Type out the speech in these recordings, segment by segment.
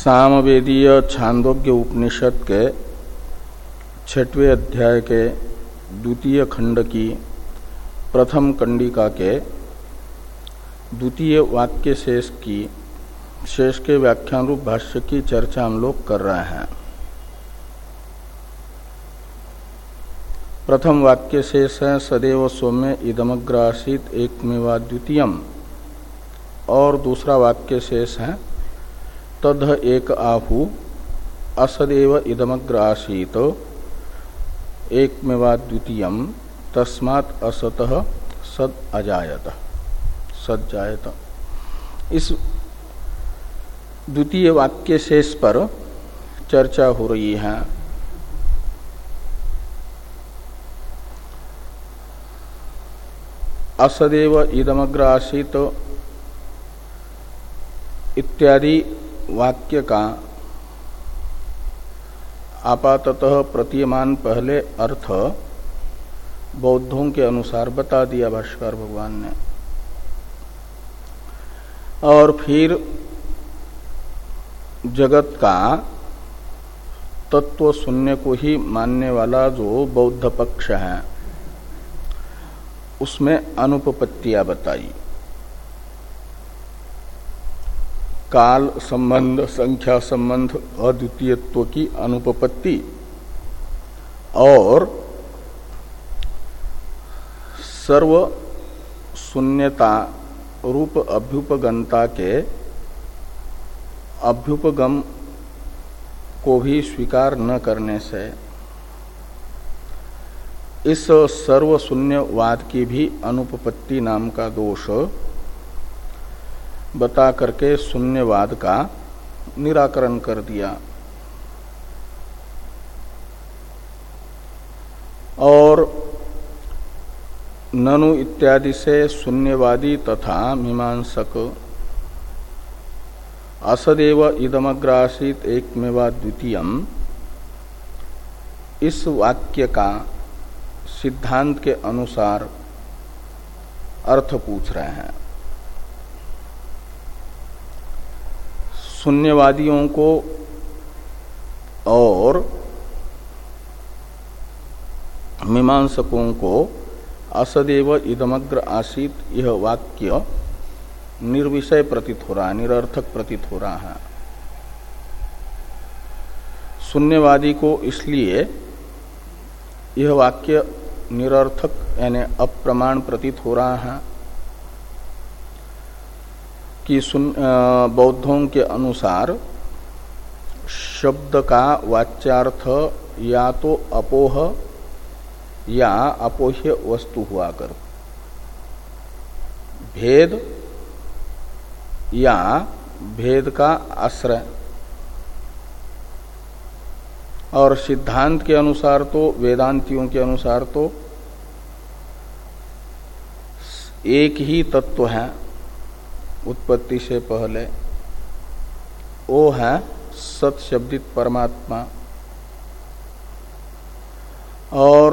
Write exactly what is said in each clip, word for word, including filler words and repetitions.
सामवेदीय छांदोग्य उपनिषद के छठवें अध्याय के द्वितीय खंड की प्रथम कंडिका के द्वितीय वाक्य शेष की शेष के व्याख्यान रूप भाष्य की चर्चा हम लोग कर रहे हैं। प्रथम वाक्य शेष है सदैव सौम्य इदमग्र आसीत एकमेवा द्वितीयम, और दूसरा वाक्य शेष है तद एक आहु असदेव इदमग्र आसीत एकमेवा द्वितीयम तस्मात् असतः सद अजायत सद जायत। इस द्वितीय वाक्य शेष पर चर्चा हो रही है। असदेव इदमग्र आसीत इत्यादि वाक्य का आपाततः प्रतीयमान पहले अर्थ बौद्धों के अनुसार बता दिया भाष्यकार भगवान ने, और फिर जगत का तत्व शून्य को ही मानने वाला जो बौद्ध पक्ष है उसमें अनुपपत्तियां बताई। काल संबंध, संख्या संबंध, अद्वितीयत्व की अनुपपत्ति और सर्व शून्यता रूप अभ्युपगमता के अभ्युपगम को भी स्वीकार न करने से इस सर्व शून्यवाद की भी अनुपपत्ति नाम का दोष बता करके शून्यवाद का निराकरण कर दिया। और ननु इत्यादि से शून्यवादी तथा मीमांसक असदेव इदमग्र आसीत एकमेवा द्वितीयम इस वाक्य का सिद्धांत के अनुसार अर्थ पूछ रहे हैं। शून्यवादियों को और मीमांसकों को असदेव इदमग्र आसीत यह वाक्य निर्विषय प्रतीत हो रहा है, निरर्थक प्रतीत हो रहा है। शून्यवादी को इसलिए यह वाक्य निरर्थक यानी अप्रमाण प्रतीत हो रहा है कि बौद्धों के अनुसार शब्द का वाच्यार्थ या तो अपोह या अपोह्य वस्तु हुआ कर, भेद या भेद का आश्रय, और सिद्धांत के अनुसार तो वेदांतियों के अनुसार तो एक ही तत्व है उत्पत्ति से पहले, वो है सत शब्दित परमात्मा। और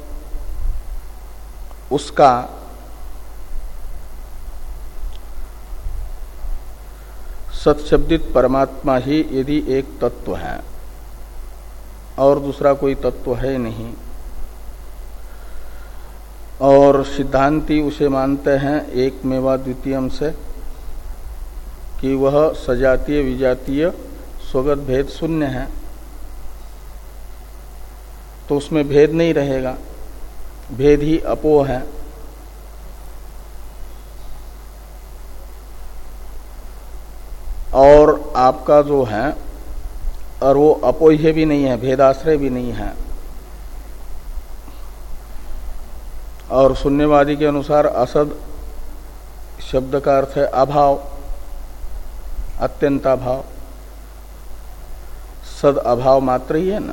उसका सत्शब्दित परमात्मा ही यदि एक तत्व है और दूसरा कोई तत्व है नहीं, और सिद्धांती उसे मानते हैं एकमेवा द्वितीयम से कि वह सजातीय विजातीय स्वगत भेद शून्य है, तो उसमें भेद नहीं रहेगा, भेद ही अपोह है। और आपका जो है और वो अपोह्य भी नहीं है, भेदाश्रय भी नहीं है। और शून्यवादी के अनुसार असद शब्द का अर्थ है अभाव, अत्यंताभाव, सद अभाव मात्र ही है ना।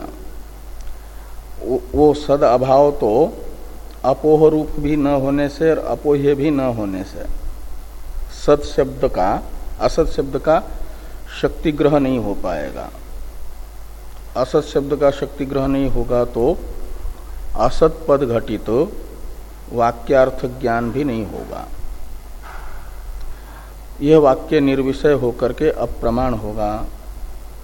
वो सद अभाव तो अपोह रूप भी न होने से और अपोह्य भी न होने से सद शब्द का असत शब्द का शक्ति ग्रह नहीं हो पाएगा। असत शब्द का शक्ति ग्रह नहीं होगा तो असत पद घटित तो वाक्यार्थ ज्ञान भी नहीं होगा। यह वाक्य निर्विषय होकर के अप्रमाण होगा।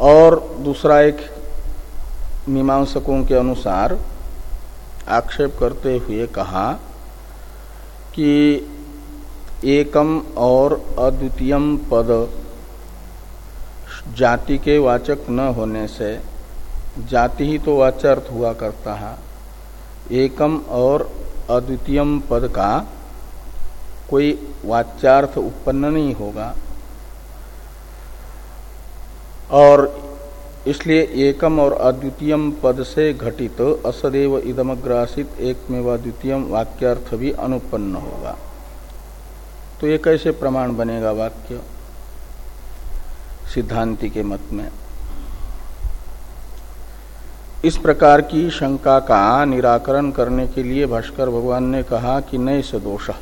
और दूसरा एक मीमांसकों के अनुसार आक्षेप करते हुए कहा कि एकम और अद्वितीयम पद जाति के वाचक न होने से, जाति ही तो वाच्यार्थ हुआ करता है, एकम और अद्वितीयम पद का कोई वाच्यार्थ उत्पन्न नहीं होगा। और इसलिए एकम और अद्वितीयम पद से घटित असदेव इदमग्रासित एकमेव द्वितीयम वाक्यार्थ भी अनुपन्न होगा। तो ये कैसे प्रमाण बनेगा वाक्य सिद्धांति के मत में? इस प्रकार की शंका का निराकरण करने के लिए भास्कर भगवान ने कहा कि नैष दोषः,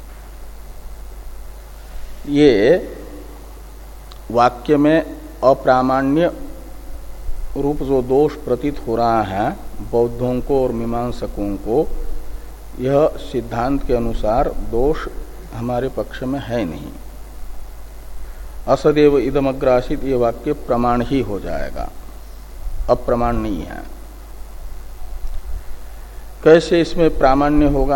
ये वाक्य में अप्रामाण्य रूप जो दोष प्रतीत हो रहा है बौद्धों को और मीमांसकों को, यह सिद्धांत के अनुसार दोष हमारे पक्ष में है नहीं। असदेव इदमग्रासित ये वाक्य प्रमाण ही हो जाएगा, अप्रमाण नहीं है। कैसे इसमें प्रामाण्य होगा?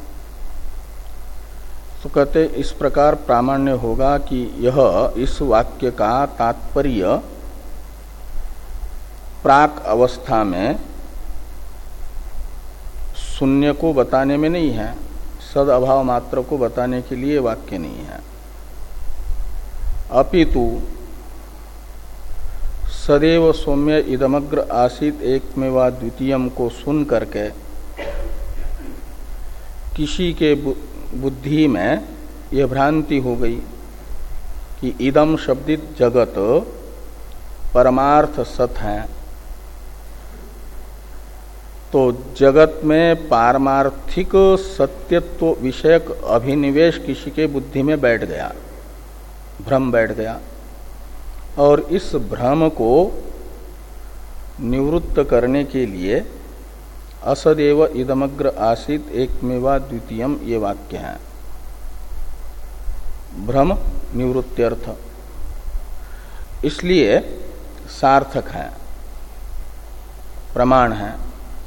तो कहते इस प्रकार प्रामाण्य होगा कि यह इस वाक्य का तात्पर्य प्राक अवस्था में शून्य को बताने में नहीं है, सद अभाव मात्र को बताने के लिए वाक्य नहीं है, अपितु सदैव सौम्य इदमग्र आसीत एकमेवा द्वितीयम को सुन करके किसी के बुद्धि में यह भ्रांति हो गई कि इदम शब्दित जगत परमार्थ सत है, तो जगत में पारमार्थिक सत्यत्व विषयक अभिनिवेश किसी के बुद्धि में बैठ गया, भ्रम बैठ गया, और इस भ्रम को निवृत्त करने के लिए असदेव इदमग्र आसीत एकमेवा द्वितीयम ये वाक्य है। भ्रम निवृत्त्यर्थ, इसलिए सार्थक है, प्रमाण है।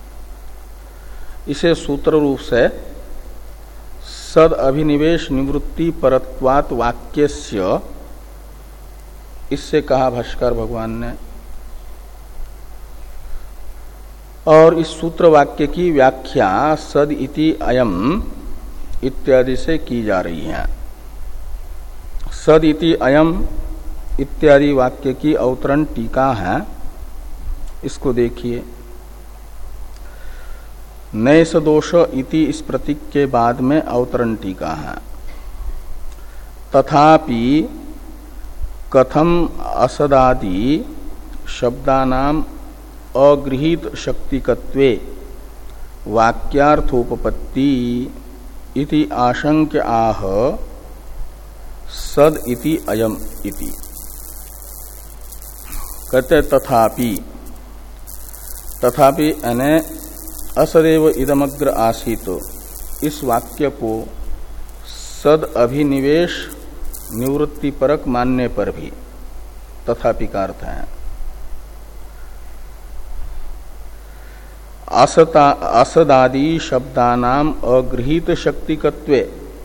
इसे सूत्र रूप से सद अभिनिवेश निवृत्ति परत्वात् वाक्यस्य, इससे कहा भाष्कर भगवान ने। और इस सूत्र वाक्य की व्याख्या सद इति अयम इत्यादि से की जा रही है। सद इति अयम इत्यादि वाक्य की अवतरण टीका है, इसको देखिए। नैष दोष इति इस प्रतीक के बाद में अवतरण टीका है। तथापि कथम असदादि शब्दानाम अगृहीत शक्तिकत्वे वाक्यार्थोपपत्ति इति आशंक्य आह सद इति अयम इति। कहते तथापि, तथापि यानी असदेव इदमग्र आसीत, इस वाक्य को सद अभिनिवेश निवृत्ति परक मानने पर भी तथापि का अर्थ है असता असदादि शब्दानाम अगृहीत शक्तिकत्वे।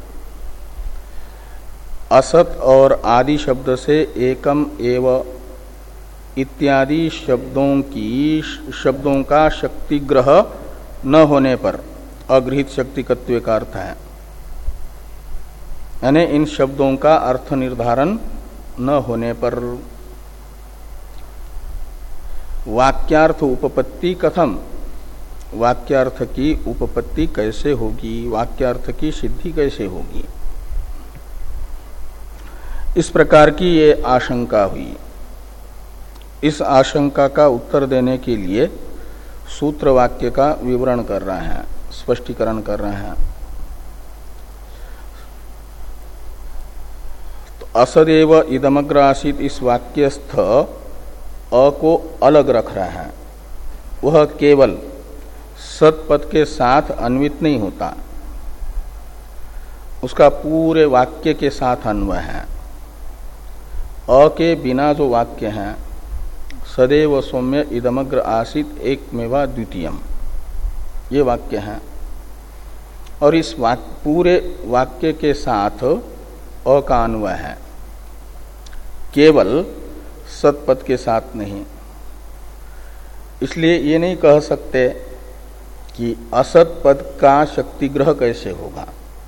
असत और आदि शब्द से एकम एव इत्यादि शब्दों की शब्दों का शक्तिग्रह न होने पर अगृहीत शक्तिकत्व का अर्थ है, यानी इन शब्दों का अर्थ निर्धारण न होने पर। वाक्यार्थ उपपत्ति कथम, वाक्यार्थ की उपपत्ति कैसे होगी, वाक्यार्थ की सिद्धि कैसे होगी, इस प्रकार की ये आशंका हुई। इस आशंका का उत्तर देने के लिए सूत्र वाक्य का विवरण कर रहे हैं, स्पष्टीकरण कर रहे हैं। तो असदेव इदमग्र आसीत इस वाक्यस्थ अ को अलग रख रहे हैं। वह केवल सतपद के साथ अन्वित नहीं होता, उसका पूरे वाक्य के साथ अन्वय है। अ के बिना जो वाक्य हैं सदैव सौम्य इदमग्र आसीत एकमेवा द्वितीयम, ये वाक्य है। और इस वाक्य पूरे वाक्य के साथ अ का अन्वय है, केवल सत्पद के साथ नहीं। इसलिए ये नहीं कह सकते कि असत पद का शक्तिग्रह कैसे होगा।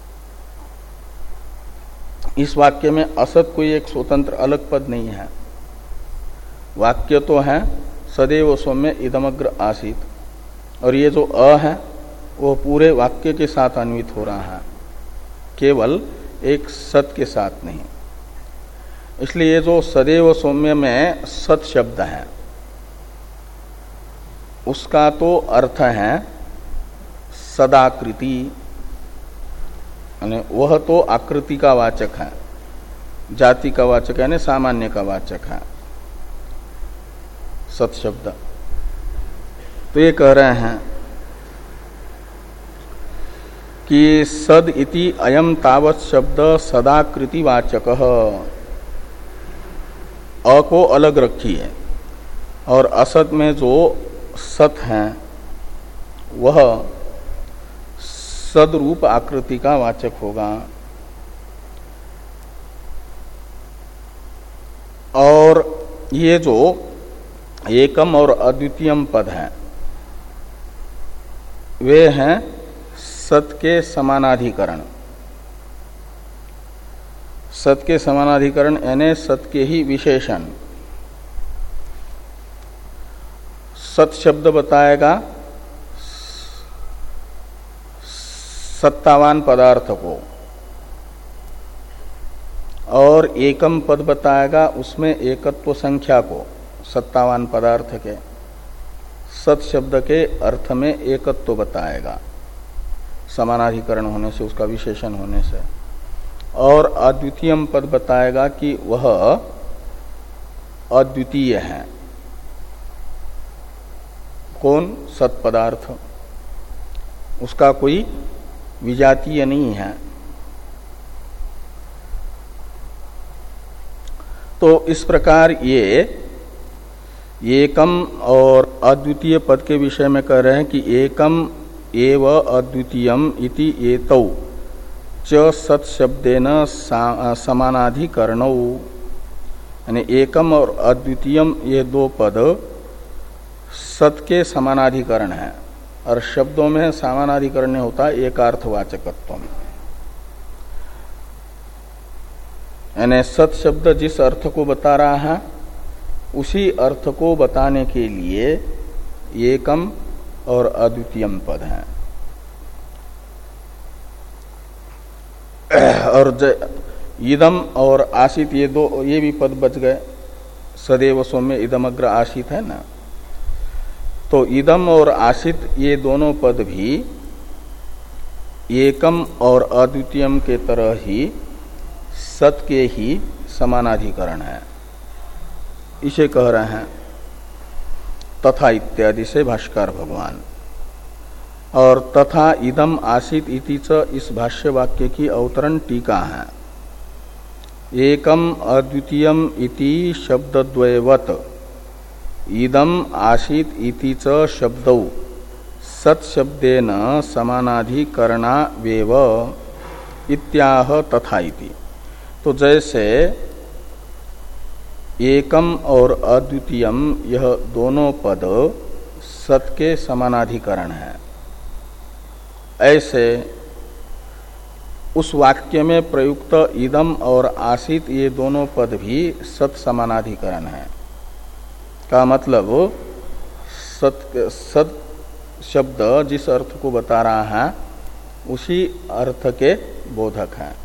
इस वाक्य में असत कोई एक स्वतंत्र अलग पद नहीं है। वाक्य तो है सदैव सौम्य इदमग्र आसीत, और ये जो अ है वो पूरे वाक्य के साथ अन्वित हो रहा है, केवल एक सत के साथ नहीं। इसलिए जो सदैव सौम्य में सत शब्द है उसका तो अर्थ है सदाकृति, यानी वह तो आकृति का वाचक है, जाति का वाचक है, यानी सामान्य का वाचक है सत शब्द। तो ये कह रहे हैं कि सद इति अयम तावत शब्द सदाकृति वाचक, अ को अलग रखिए और असत में जो सत है वह सदरूप आकृति का वाचक होगा। और ये जो एकम और अद्वितीयम पद हैं वे हैं सत के समानाधिकरण। सत के समानाधिकरण यानी सत के ही विशेषण। सत शब्द बताएगा सत्तावान पदार्थ को, और एकम पद बताएगा उसमें एकत्व संख्या को सत्तावान पदार्थ के। सत शब्द के अर्थ में एकत्व बताएगा समानाधिकरण होने से, उसका विशेषण होने से। और अद्वितीयम पद बताएगा कि वह अद्वितीय है। कौन? सत पदार्थ, उसका कोई विजातीय नहीं है। तो इस प्रकार ये एकम और अद्वितीय पद के विषय में कह रहे हैं कि एकम एव अद्वितीयम इति एतौ च सत शब्देन समानाधिकरणौ, यानी एकम और अद्वितीयम ये दो पद सत के समानाधिकरण है। और शब्दों में समानाधिकरण होता है एकार्थवाचकत्व में, यानी सत शब्द जिस अर्थ को बता रहा है उसी अर्थ को बताने के लिए एकम और अद्वितीयम पद हैं। और इदम और आशित ये दो ये भी पद बच गए। सदैव सौम्य इदमग्र आशित है ना, तो इदम और आशित ये दोनों पद भी एकम और अद्वितीयम के तरह ही सत के ही समानाधिकरण है, इसे कह रहे हैं तथा इत्यादि से भाष्कर भगवान। और तथा इदम आसित इति च इस भाष्य वाक्य की अवतरण टीका है। एकम अद्वितीयम इति शब्दद्वयवत इदम आसित इति च शब्दौ सत शब्देन समानाधिकरणावेव इत्याह तथा इति। तो जैसे एकम और अद्वितीयम यह दोनों पद सत के समानाधिकरण है, ऐसे उस वाक्य में प्रयुक्त इदम और आसित ये दोनों पद भी सत समानाधिकरण है। का मतलब सत सत शब्द जिस अर्थ को बता रहा है उसी अर्थ के बोधक है।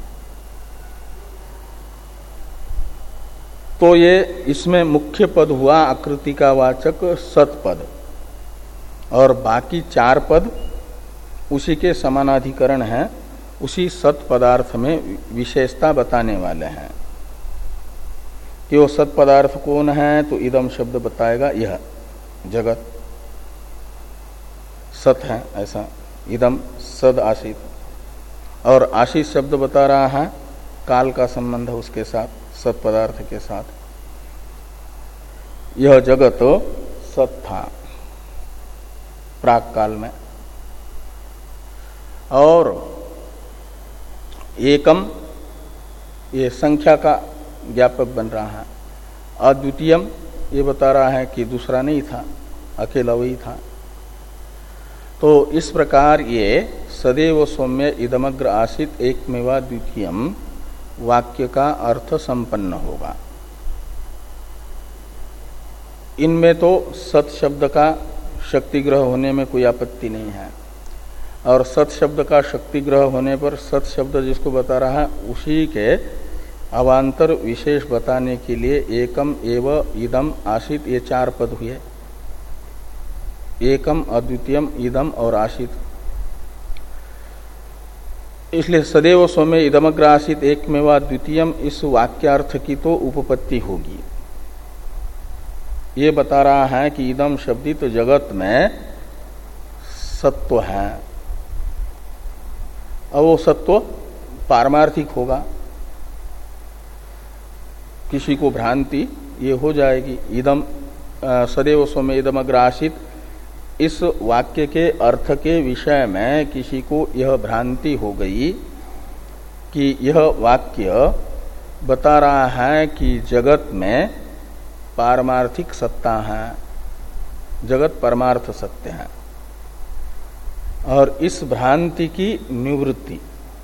तो ये इसमें मुख्य पद हुआ आकृति का वाचक सत पद, और बाकी चार पद उसी के समानाधिकरण हैं, उसी सत पदार्थ में विशेषता बताने वाले हैं। कि वो सत पदार्थ कौन है, तो इदम शब्द बताएगा यह जगत सत है, ऐसा इदम सद आशित। और आशित शब्द बता रहा है काल का संबंध उसके साथ, सत पदार्थ के साथ। यह जगत सत था प्राक काल में, और एकम ये संख्या का ज्ञापक बन रहा है, अद्वितीयम ये बता रहा है कि दूसरा नहीं था, अकेला वही था। तो इस प्रकार ये सदैव सौम्य इदमग्र आसित एकमेवा द्वितीयम वाक्य का अर्थ संपन्न होगा। इनमें तो सत शब्द का शक्ति ग्रह होने में कोई आपत्ति नहीं है, और सत शब्द का शक्ति ग्रह होने पर सत शब्द जिसको बता रहा है उसी के अवान्तर विशेष बताने के लिए एकम एव इदम आशित ये चार पद हुए, एकम अद्वितीयम इदम और आशित। इसलिए सदैव सौम्य इदमग्र आसित एकमेवा द्वितीयम इस वाक्यार्थ की तो उपपत्ति होगी। ये बता रहा है कि इदम शब्दित तो जगत में सत्व है, और वो सत्व पारमार्थिक होगा, किसी को भ्रांति ये हो जाएगी। इदम सदैव सौम्य इदमग्र आसित इस वाक्य के अर्थ के विषय में किसी को यह भ्रांति हो गई कि यह वाक्य बता रहा है कि जगत में पारमार्थिक सत्ता है, जगत परमार्थ सत्य है, और इस भ्रांति की निवृत्ति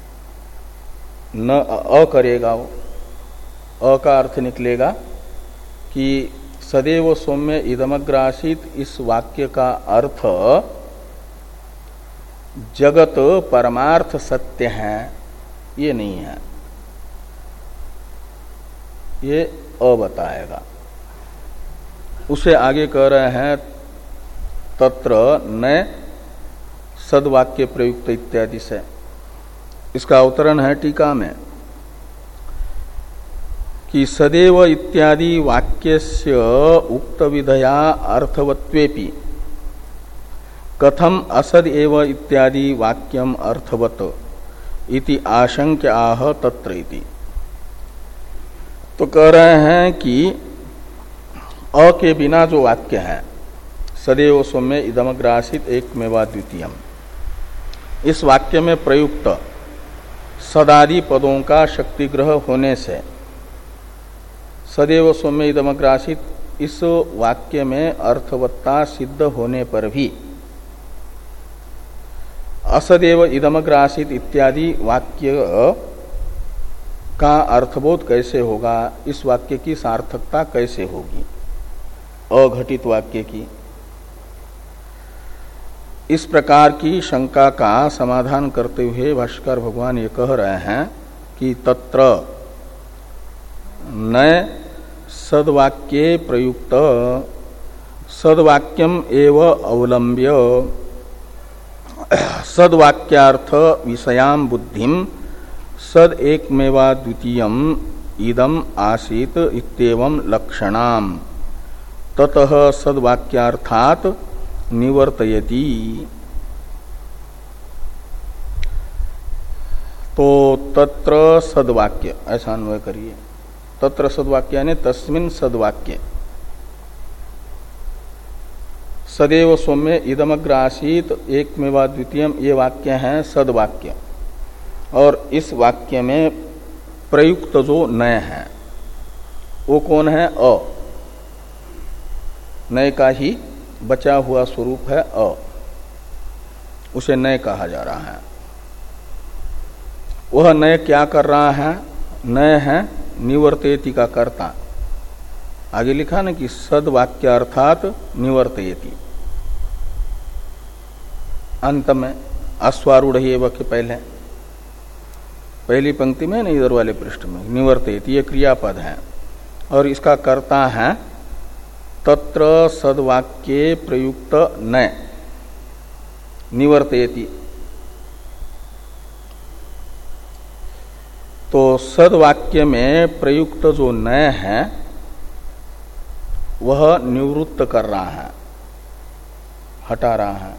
न अ करेगा। वो अ का अर्थ निकलेगा कि सदैव सौम्य इदमग्र आसित इस वाक्य का अर्थ जगत परमार्थ सत्य है, ये नहीं है, ये अ बताएगा। उसे आगे कह रहे हैं तत्र न सद्वाक्य प्रयुक्त इत्यादि से। इसका अवतरण है टीका में कि सदैव इत्यादि वाक्यस्य उक्त विधया अर्थवत्वेपि कथम असद एव इत्यादि वाक्यम अर्थवत इति आशंक्य आह तत्र इति। तो कह रहे हैं कि अ के बिना जो वाक्य है सदैव सौम्य इदमग्र आसित एकमेवा द्वितीयम, इस वाक्य में प्रयुक्त सदादि पदों का शक्तिग्रह होने से सदैव सौम्य इदमग्र आसित इस वाक्य में अर्थवत्ता सिद्ध होने पर भी असदेव इदमग्र आसित इत्यादि वाक्य का अर्थबोध कैसे होगा, इस वाक्य की सार्थकता कैसे होगी अघटित वाक्य की। इस प्रकार की शंका का समाधान करते हुए भाष्यकार भगवान ये कह रहे हैं कि तत्र न सद्वाक्ये प्रयुक्त सद्वाक्यम एव अवलंब्य सद्वाक्यार्थ विषयाम बुद्धिम सद एकमेवा द्वितीयम इदम आसीत इत्येवं लक्षणाम ततः सद्वाक्यार्थात निवर्तयति। तो तत्र सद्वाक्य ऐसा अन्वय करिए। तत्र सद्वाक्य यानी तस्मिन् सद्वाक्य सदैव सौम्य इदमग्र आसीत एकमेवा द्वितीयम ये वाक्य हैं सद्वाक्य, और इस वाक्य में प्रयुक्त जो नय है वो कौन है अ, नय का ही बचा हुआ स्वरूप है अ, उसे नय कहा जा रहा है। वह नय क्या कर रहा है, नय है निवर्तयति का कर्ता। आगे लिखा ना कि सद्वाक्य अर्थात निवर्तयति, अंत में अश्वारूढ़ के पहले पहली पंक्ति में ना इधर वाले पृष्ठ में निवर्तयति ये क्रियापद है, और इसका कर्ता है तत्र सद्वाक्ये प्रयुक्त न निवर्तयति। तो सद्वाक्य में प्रयुक्त जो न है वह निवृत्त कर रहा है, हटा रहा है।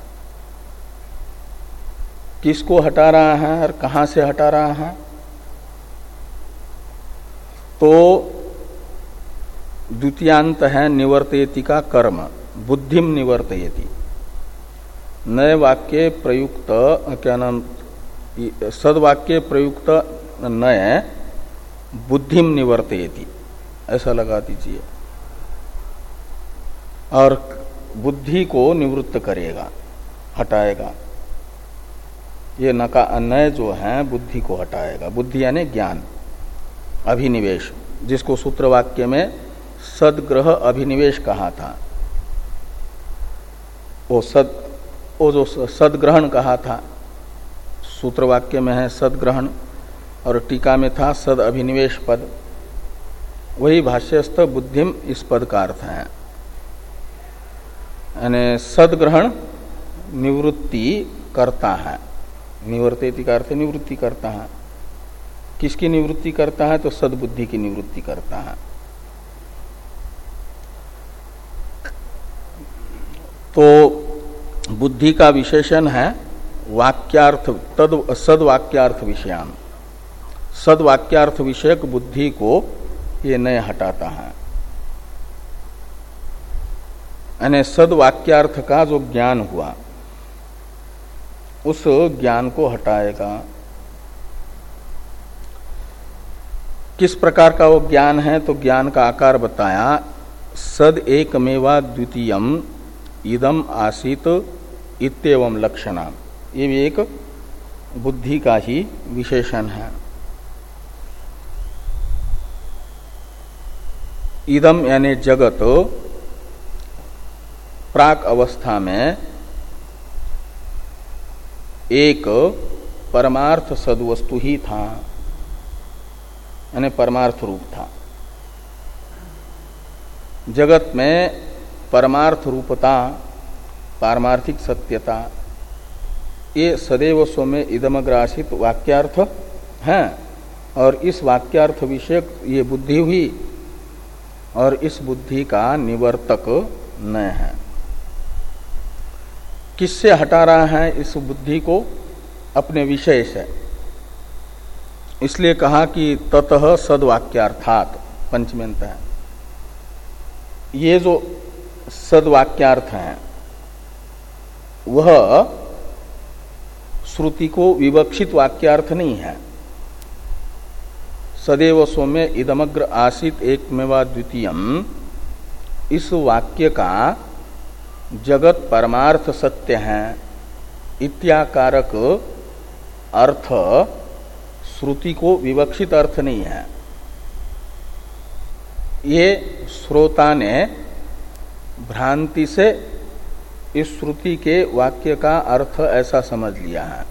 किसको हटा रहा है और कहां से हटा रहा है? तो द्वितीयांत है निवर्तयति का कर्म, बुद्धिम निवर्तयति। नए वाक्य प्रयुक्त क्या नाम, सदवाक्य प्रयुक्त नए बुद्धिम निवर्तयति, ऐसा लगा दीजिए। और बुद्धि को निवृत्त करेगा, हटाएगा। ये नका नय जो है बुद्धि को हटाएगा। बुद्धि यानी ज्ञान, अभिनिवेश, जिसको सूत्र वाक्य में सदग्रह अभिनिवेश कहा था, वो सद वो जो सदग्रहण कहा था, सूत्र वाक्य में है सदग्रहण और टीका में था सद अभिनिवेश पद। वही भाष्यस्थ बुद्धिम इस पद का अर्थ है। यानी सदग्रहण निवृत्ति करता है। निवर्तेति का अर्थ निवृत्ति करता है। किसकी निवृत्ति करता है? तो सद्बुद्धि की निवृत्ति करता है। तो बुद्धि का विशेषण है वाक्यार्थ, तद सदवाक्यार्थ विषयान। सदवाक्यार्थ विषयक बुद्धि को ये नय हटाता है। यानी सदवाक्यार्थ का जो ज्ञान हुआ उस ज्ञान को हटाएगा। किस प्रकार का वो ज्ञान है? तो ज्ञान का आकार बताया, सद एकमेवा द्वितीयम इदम आसीत इत्येवं लक्षणा। ये भी एक बुद्धि का ही विशेषण है। इदम यानी जगत प्राक अवस्था में एक परमार्थ सदवस्तु ही था, यानी परमार्थ रूप था। जगत में परमार्थ रूपता, पारमार्थिक सत्यता, ये सदैव स्व में इदमग्रासित वाक्यार्थ है। और इस वाक्यार्थ विषयक ये बुद्धि हुई और इस बुद्धि का निवर्तक न है। किससे हटा रहा है इस बुद्धि को? अपने विषय से। इसलिए कहा कि ततः सदवाक्यार्थात, पंचमेंत है। ये जो सदवाक्यार्थ है वह श्रुति को विवक्षित वाक्यार्थ नहीं है। सदैव स्व में इदमग्र आसित एकमेवा द्वितीयम, इस वाक्य का जगत परमार्थ सत्य है इत्याकारक अर्थ श्रुति को विवक्षित अर्थ नहीं है। ये श्रोता ने भ्रांति से इस श्रुति के वाक्य का अर्थ ऐसा समझ लिया है।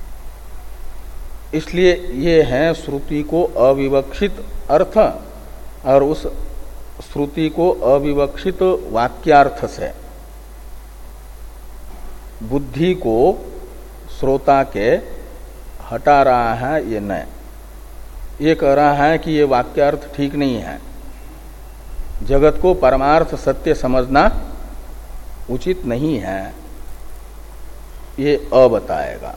इसलिए ये है श्रुति को अविवक्षित अर्थ, और उस श्रुति को अविवक्षित वाक्यार्थ से बुद्धि को श्रोता के हटा रहा है। ये नय ये कह रहा है कि ये वाक्यार्थ ठीक नहीं है, जगत को परमार्थ सत्य समझना उचित नहीं है, ये अ बताएगा।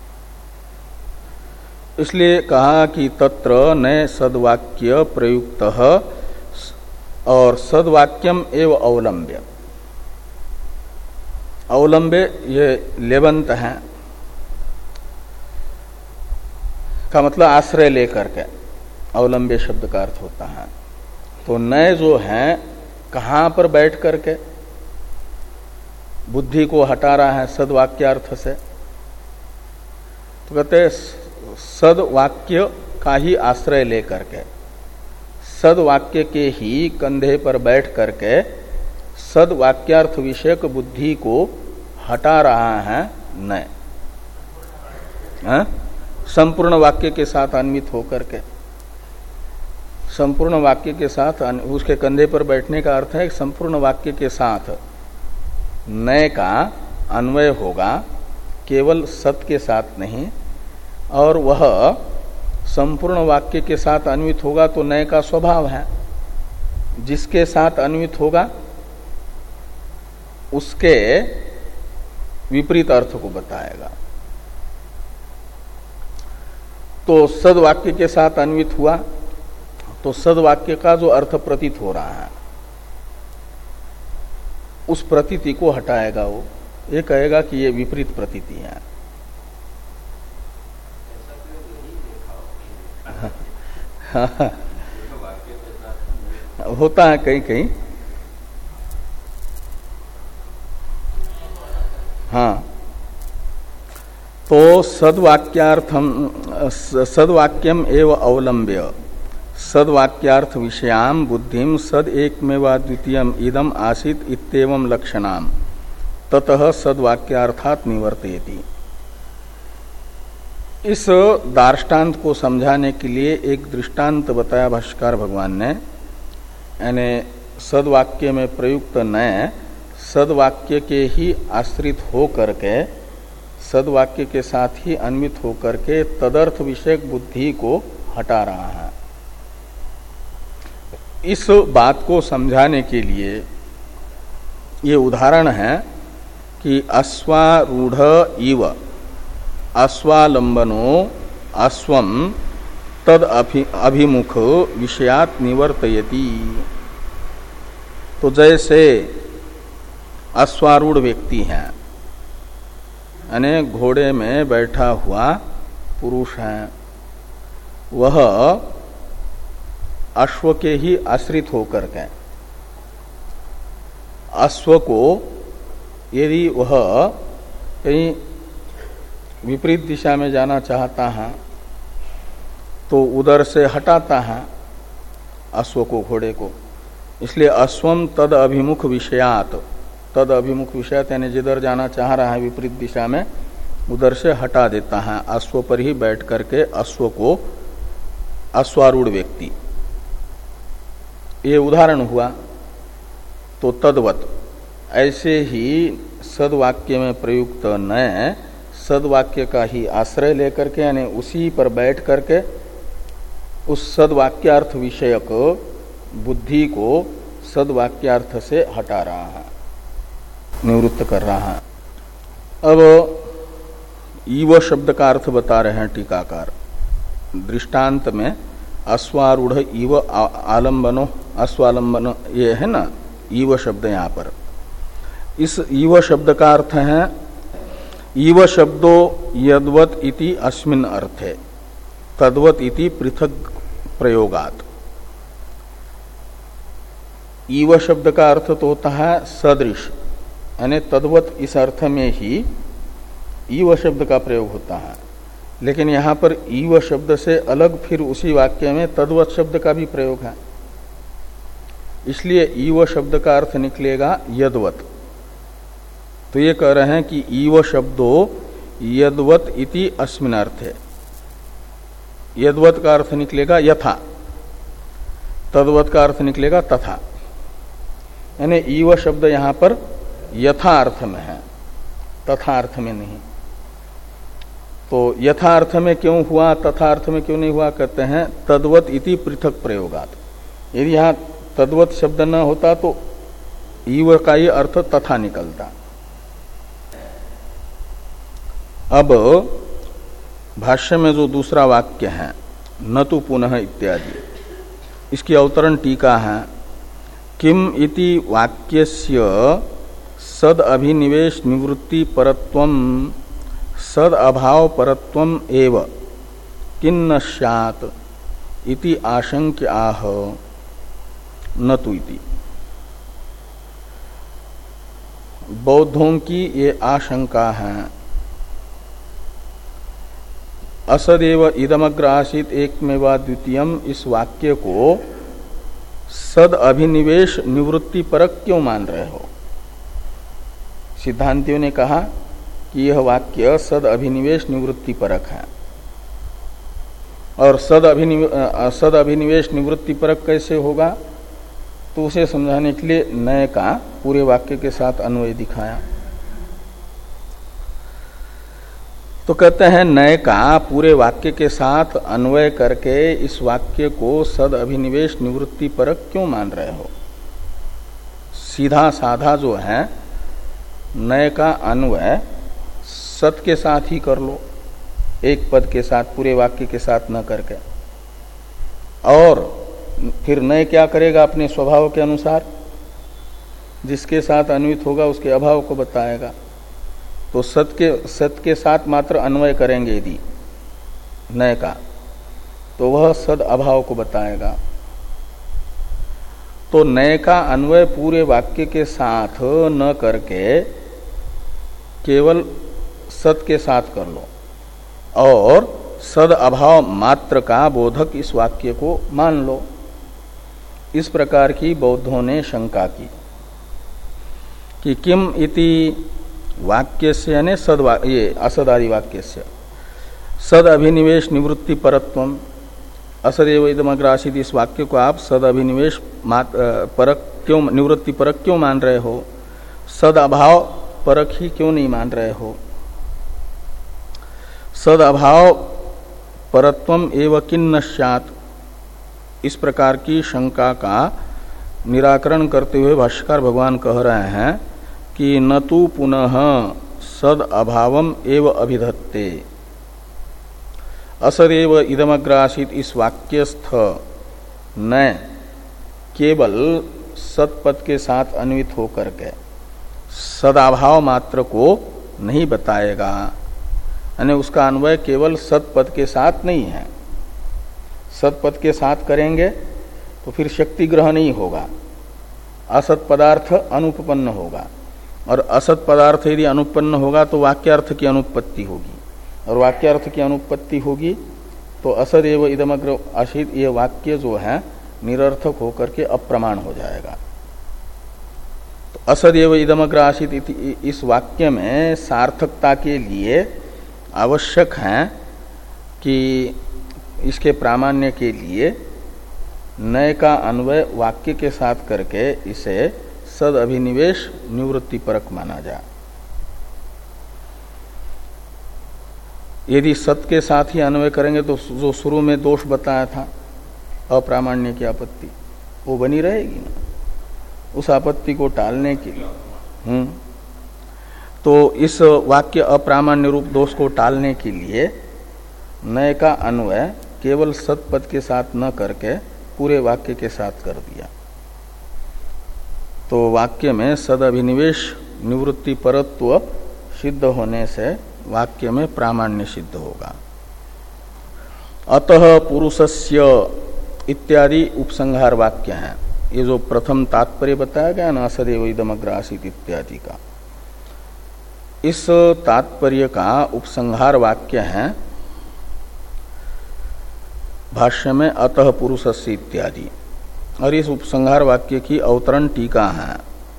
इसलिए कहा कि तत्र नए सदवाक्य प्रयुक्त और सदवाक्यम एव अवलंब्य। अवलंबे ये लेवंत है का मतलब आश्रय लेकर के अवलंबे शब्द का अर्थ होता है। तो नए जो है कहाँ पर बैठ करके बुद्धि को हटा रहा है सदवाक्यार्थ से? तो कहते सदवाक्य का ही आश्रय लेकर के, सदवाक्य के ही कंधे पर बैठ करके सदवाक्यार्थ विषयक बुद्धि को हटा रहा है नय, संपूर्ण वाक्य के साथ अन्वित होकर के। संपूर्ण वाक्य के साथ उसके कंधे पर बैठने का अर्थ है कि संपूर्ण वाक्य के साथ नय का अन्वय होगा, केवल सत के साथ नहीं। और वह संपूर्ण वाक्य के साथ अन्वित होगा तो नय का स्वभाव है, जिसके साथ अन्वित होगा उसके विपरीत अर्थ को बताएगा। तो सदवाक्य के साथ अन्वित हुआ तो सदवाक्य का जो अर्थ प्रतीत हो रहा है उस प्रतीति को हटाएगा। वो ये कहेगा कि ये विपरीत प्रतीति है। हाँ, होता है कहीं कहीं। हाँ, तो सद्वाक्यार्थम सद्वाक्यम एव अवलंब्य सद्वाक्यार्थ विषयाम बुद्धिम सद एकमेवा द्वितीयम इदम आसीत इत्येवं लक्षणाम ततः सद्वाक्यार्थात् निवर्तयति। इस दार्ष्टान्त को समझाने के लिए एक दृष्टांत बताया भाष्यकार भगवान ने। यानी सद्वाक्य में प्रयुक्त नय सद्वाक्य के ही आश्रित हो करके, सद्वाक्य के साथ ही अन्वित होकर के तदर्थ विषयक बुद्धि को हटा रहा है। इस बात को समझाने के लिए ये उदाहरण है कि अश्वारूढ़ इव अश्वालंबनो अश्वम तद अभिमुख विषयात् निवर्तयति। तो जैसे अश्वारूढ़ व्यक्ति है, यानी घोड़े में बैठा हुआ पुरुष है, वह अश्व के ही आश्रित होकर के अश्व को यदि वह कहीं विपरीत दिशा में जाना चाहता है तो उधर से हटाता है अश्व को, घोड़े को। इसलिए अश्वम तद अभिमुख विषयात, तद अभिमुख विषयात यानी जिधर जाना चाह रहा है विपरीत दिशा में उधर से हटा देता है। अश्व पर ही बैठ करके अश्व को अश्वारूढ़ व्यक्ति, ये उदाहरण हुआ। तो तद्वत ऐसे ही सद्वाक्य में प्रयुक्त नय सद्वाक्य का ही आश्रय लेकर के, यानी उसी पर बैठ करके उस सद्वाक्यार्थ विषयक बुद्धि को सद्वाक्यार्थ से हटा रहा है, निवृत्त कर रहा है। अब ईव शब्द का अर्थ बता रहे हैं टीकाकार। दृष्टांत में अश्वारूढ़ इव आलंबनो, अश्वालंबनो ये है ना ईव शब्द यहाँ पर। इस ईव शब्द का अर्थ है ईव शब्दो यद्वत इति अस्मिन् अर्थे तद्वत इति पृथक प्रयोगात। ईव शब्द का अर्थ तो होता है सदृश, यानी तद्वत इस अर्थ में ही ईव शब्द का प्रयोग होता है। लेकिन यहाँ पर ईव शब्द से अलग फिर उसी वाक्य में तद्वत शब्द का भी प्रयोग है, इसलिए ईव शब्द का अर्थ निकलेगा यद्वत। तो ये कह रहे हैं कि ईव शब्दो यद्वत इति अस्मिन् अर्थे, यद्वत का अर्थ निकलेगा यथा, तद्वत का अर्थ निकलेगा तथा। यानी ईव शब्द यहाँ पर यथा अर्थ में है, तथा अर्थ में नहीं। तो यथा अर्थ में क्यों हुआ, तथा अर्थ में क्यों नहीं हुआ, कहते हैं तद्वत इति पृथक प्रयोगात। यदि यहाँ तद्वत शब्द न होता तो ईव का ही अर्थ तथा निकलता। अब भाष्य में जो दूसरा वाक्य है न तो पुनः इत्यादि, इसकी अवतरण टीका है किम इति वाक्यस्य सद अभिनिवेश निवृत्ति परत्वम सद अभाव परत्वम एव किन्न स्यात् इति आशंक्य आह न तु इति। बौद्धों की ये आशंका है। असदेव इदमग्र आसीत एकमेवा द्वितीयम, इस वाक्य को सद अभिनिवेश निवृत्ति परक क्यों मान रहे हो। सिद्धांतियों ने कहा कि यह वाक्य सद अभिनिवेश निवृत्ति परक है। और सद अभिनिवेश सद अभिनिवेश निवृत्ति परक कैसे होगा, तो उसे समझाने के लिए नए का पूरे वाक्य के साथ अन्वय दिखाया। तो कहते हैं नए का पूरे वाक्य के साथ अन्वय करके इस वाक्य को सद अभिनिवेश निवृत्ति परक क्यों मान रहे हो। सीधा साधा जो है नए का अन्वय सत के साथ ही कर लो, एक पद के साथ, पूरे वाक्य के साथ न करके। और फिर नए क्या करेगा अपने स्वभाव के अनुसार, जिसके साथ अन्वित होगा उसके अभाव को बताएगा। तो सत के सत के साथ मात्र अन्वय करेंगे यदि नय का, तो वह सद अभाव को बताएगा। तो नय का अन्वय पूरे वाक्य के साथ न करके केवल सत के साथ कर लो और सद अभाव मात्र का बोधक इस वाक्य को मान लो। इस प्रकार की बौद्धों ने शंका की कि किम इति वाक्यस्य यानी सद ये असदादि वाक्यस्य सद अभिनिवेश निवृत्ति परत्वम असदेव इदमग्रासित, इस वाक्य को आप सद अभिनिवेश परक क्यों, निवृत्ति परक क्यों मान रहे हो? सद अभाव परक ही क्यों नहीं मान रहे हो? सद अभाव परत्वम एव किन्न स्यात्, इस प्रकार की शंका का निराकरण करते हुए भाष्यकार भगवान कह रहे हैं कि न तु पुनः सद अभावम एव अभिधत्ते, असदेव इदमग्रासित इस वाक्यस्थ न केवल सतपद के साथ अन्वित होकर के सदाभाव मात्र को नहीं बताएगा, यानी उसका अन्वय केवल सतपद के साथ नहीं है। सतपद के साथ करेंगे तो फिर शक्ति ग्रह नहीं होगा, असत पदार्थ अनुपपन्न होगा, और असत पदार्थ यदि अनुपन्न होगा तो वाक्यार्थ की अनुपत्ति होगी, और वाक्यार्थ की अनुपत्ति होगी तो असदेव इदमग्र आशित ये वाक्य जो है निरर्थक होकर के अप्रमाण हो जाएगा। तो असदेव इदमग्र आशित इस वाक्य में सार्थकता के लिए आवश्यक है कि इसके प्रामाण्य के लिए नय का अन्वय वाक्य के साथ करके इसे सद अभिनिवेश निवृत्ति परक माना जाए। यदि सत के साथ ही अन्वय करेंगे तो जो शुरू में दोष बताया था अप्रामाण्य की आपत्ति वो बनी रहेगी ना, उस आपत्ति को टालने के लिए हम्म तो इस वाक्य अप्रामाण्य रूप दोष को टालने के लिए नय का अन्वय केवल सतपद के साथ न करके पूरे वाक्य के साथ कर दिया। तो वाक्य में सद अभिनिवेश निवृत्ति परत्व सिद्ध होने से वाक्य में प्रामाण्य सिद्ध होगा। अतः पुरुषस्य इत्यादि उपसंहार वाक्य हैं। ये जो प्रथम तात्पर्य बताया गया ना सदैव इदमग्र आसीत् इत्यादि का, इस तात्पर्य का उपसंहार वाक्य है भाष्य में अतः पुरुषस्य इत्यादि, और इस उपसंहार वाक्य की अवतरण टीका है।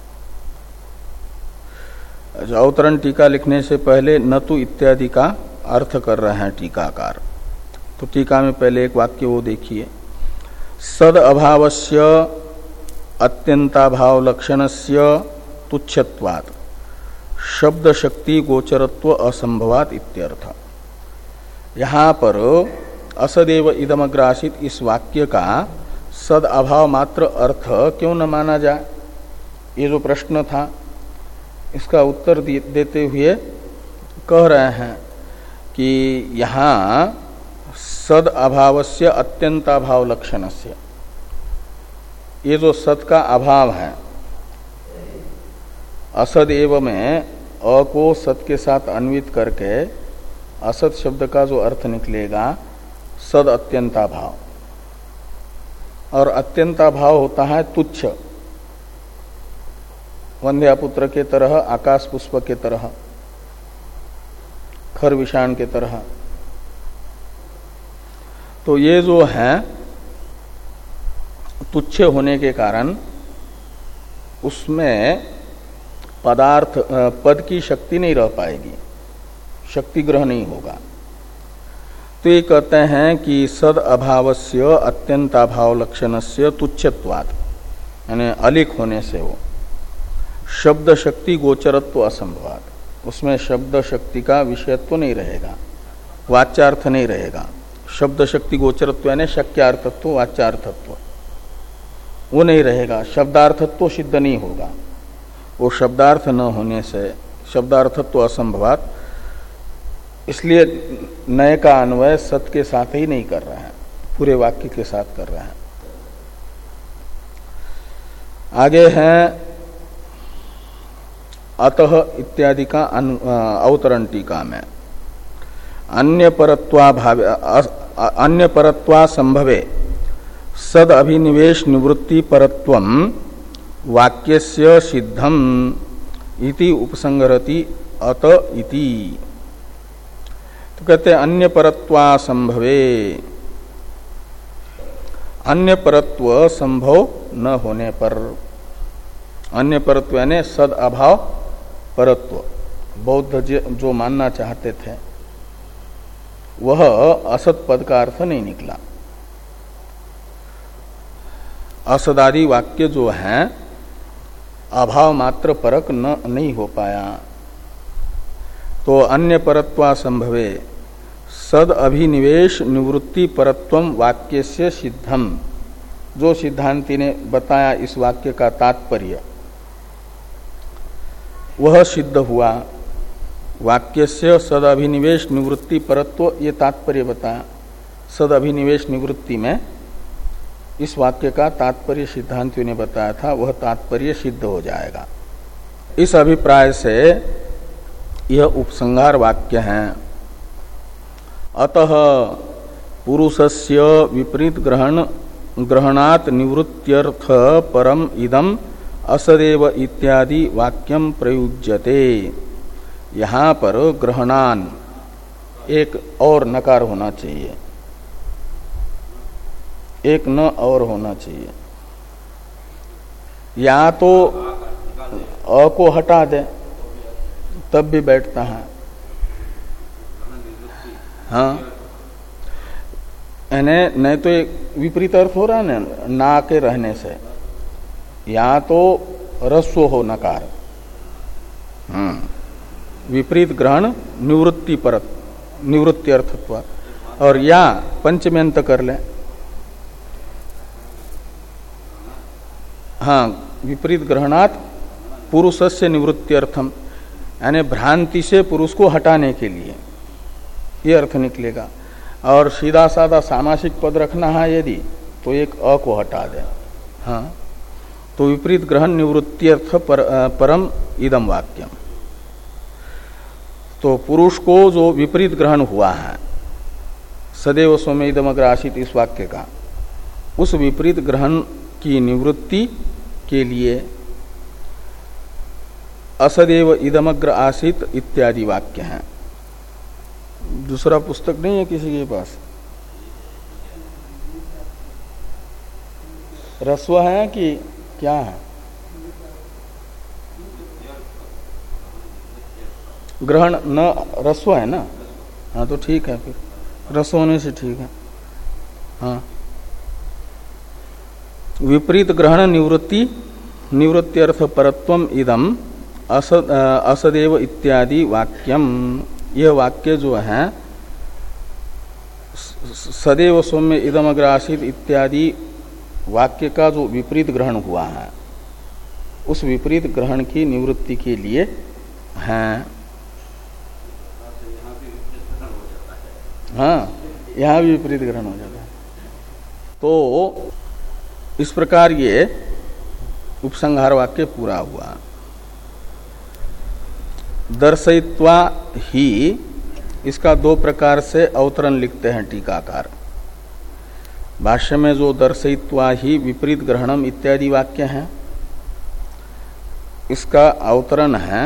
अवतरण टीका लिखने से पहले न तु इत्यादि का अर्थ कर रहे हैं टीकाकार। तो टीका में पहले एक वाक्य वो देखिए, सद अभावस्य अत्यंताभाव लक्षणस्य तुच्छत्वात् शब्द शक्ति गोचरत्व असंभवात इत्यर्थ। यहाँ पर असदेव इदमग्रासित इस वाक्य का सद अभाव मात्र अर्थ क्यों न माना जाए, ये जो प्रश्न था इसका उत्तर देते हुए कह रहे हैं कि यहाँ सद अभावस्य अत्यंताभाव लक्षणस्य, ये जो सत का अभाव है, असद एव में अ को सत के साथ अन्वित करके असत शब्द का जो अर्थ निकलेगा सद अत्यंताभाव, और अत्यंताभाव होता है तुच्छ, वंध्यापुत्र के तरह, आकाश पुष्प के तरह, खर विषाण के तरह। तो ये जो है तुच्छ होने के कारण उसमें पदार्थ पद की शक्ति नहीं रह पाएगी, शक्ति ग्रह नहीं होगा। तो ये कहते हैं कि सद अभावस्य अत्यंताभाव लक्षणस्य तुच्छत्वात्, यानी अलिख होने से वो शब्द शक्ति गोचरत्व असंभवात, उसमें शब्द शक्ति का विषयत्व नहीं रहेगा, वाच्यार्थ नहीं रहेगा। शब्द शक्ति गोचरत्व यानी शक्यार्थत्व वाच्यार्थत्व वो नहीं रहेगा, शब्दार्थत्व सिद्ध नहीं होगा। वो शब्दार्थ न होने से शब्दार्थत्व असंभवात, इसलिए नए का अन्वय सत के साथ ही नहीं कर रहे हैं, पूरे वाक्य के साथ कर रहे हैं। आगे हैं अतः इत्यादि का अवतरण टीका में अन्य परत्वा भावे अन्य परत्वा संभवे सद अभिनिवेश निवृत्ति परत्वम वाक्यस्य सिद्धम इति उपसंगरति अत इति। तो कहते अन्य परत्वा संभवे, अन्य परत्व संभव न होने पर, अन्य परत्व यानी सद अभाव परत्व बौद्ध जो मानना चाहते थे वह असत पद का अर्थ नहीं निकला। असदादि वाक्य जो है अभाव मात्र परक न नहीं हो पाया। तो अन्य परत्वा संभवे सद अभिनिवेश निवृत्ति परत्वम वाक्य से सिद्धम, जो सिद्धांति ने बताया इस वाक्य का तात्पर्य वह सिद्ध हुआ। वाक्य से सद अभिनिवेश निवृत्ति परत्व ये तात्पर्य बताया। सद अभिनिवेश निवृत्ति में इस वाक्य का तात्पर्य सिद्धांतियों ने बताया था, वह तात्पर्य सिद्ध हो जाएगा। इस अभिप्राय से यह उपसंहार वाक्य है। अतः पुरुषस्य विपरीत ग्रहण ग्रहणात् निवृत्त्यर्थ परम इदम असदेव इत्यादि वाक्यम प्रयुज्यते। यहाँ पर ग्रहणान एक और नकार होना चाहिए, एक न और होना चाहिए। या तो अ को हटा दे तब भी बैठता है। हाँ, यानी नहीं तो एक विपरीत अर्थ हो रहा है ना ना के रहने से। या तो रस्व हो नकार, हम्म विपरीत ग्रहण निवृत्ति परत निवृत्ति अर्थत्व, और या पंचम्यंत कर ले। हाँ, विपरीत ग्रहणात् पुरुषस्य निवृत्त्यर्थम, यानी भ्रांति से पुरुष को हटाने के लिए ये अर्थ निकलेगा। और सीधा साधा सामासिक पद रखना है यदि तो एक अ को हटा दे। हाँ, तो विपरीत ग्रहण निवृत्त्यर्थ पर, परम इदम वाक्यम। तो पुरुष को जो विपरीत ग्रहण हुआ है सदैव स्वमे इदम अग्र आसीत इस वाक्य का, उस विपरीत ग्रहण की निवृत्ति के लिए असदेव इदमग्र आसित इत्यादि वाक्य हैं। दूसरा पुस्तक नहीं है किसी के पास? रस्व है कि क्या है? ग्रहण न रस्व है ना? हाँ, तो ठीक है, फिर रस्व होने से ठीक है। हाँ, विपरीत ग्रहण निवृत्ति निवृत्ति अर्थ परत्वम इदम असद असदेव इत्यादि वाक्यम। यह वाक्य जो है सदैव सौम्य इदम अग्र आसीत इत्यादि वाक्य का जो विपरीत ग्रहण हुआ है उस विपरीत ग्रहण की निवृत्ति के लिए है। हाँ, यहाँ भी विपरीत ग्रहण हो जाता है। तो इस प्रकार ये उपसंहार वाक्य पूरा हुआ। दर्शयित्वा ही इसका दो प्रकार से अवतरण लिखते हैं टीकाकार। भाष्य में जो दर्शयित्वा ही विपरीत ग्रहणम इत्यादि वाक्य हैं, इसका अवतरण है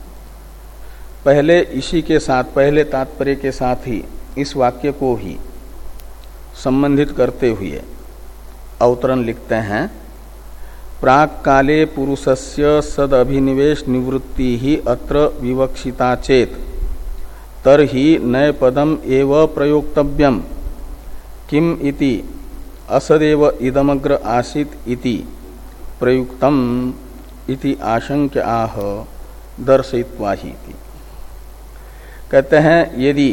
पहले इसी के साथ, पहले तात्पर्य के साथ ही इस वाक्य को ही संबंधित करते हुए अवतरण लिखते हैं। प्राक काले पुरुषस्य सद अभिनिवेश निवृत्ति ही अत्र विवक्षिता चेत तरहि नए पदम एव प्रयोक्तव्यम किम इति असदेव इदमग्र आसीत इति प्रयुक्तम इति आशंक्य आह दर्शयित्वा ही। कहते हैं यदि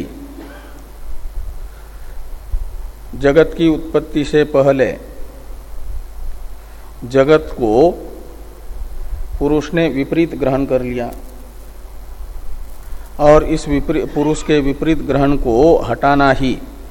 जगत की उत्पत्ति से पहले जगत को पुरुष ने विपरीत ग्रहण कर लिया और इस विपरीत पुरुष के विपरीत ग्रहण को हटाना ही